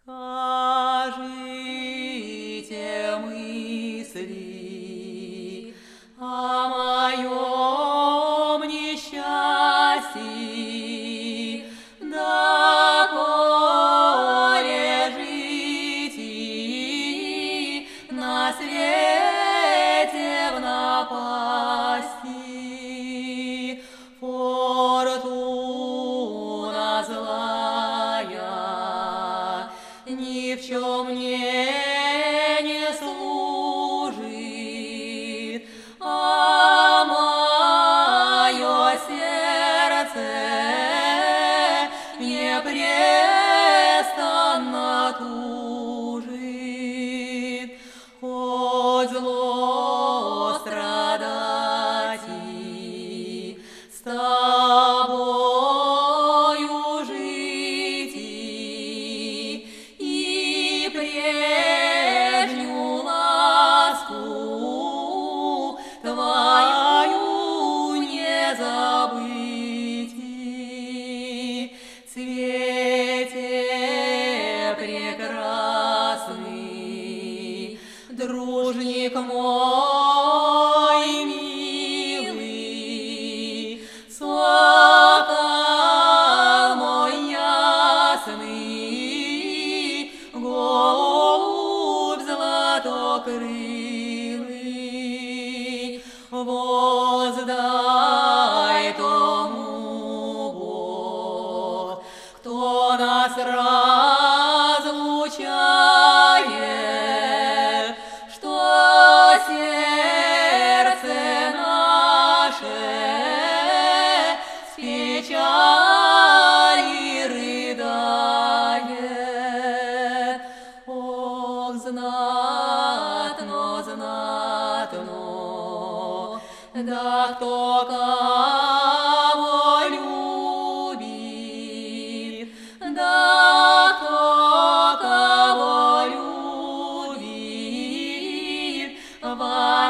Скажите мысли о моем несчастье, доколе жить и на свете в напасти. Фортуна злая ни в чем мне не служит, а мое сердце непрестанно тужит. Хоть зло страдать и с тобою жить, и прежнюю ласку твою не забыть. Цвете прекрасный, дружник мой милый, сокол мой ясный, голубь златокрылый, воздай тому Бог, кто нас разлучает, что сердце наше с печали рыдает. Ох, знатно, знатно, да кто кого любит, да кто кого любит,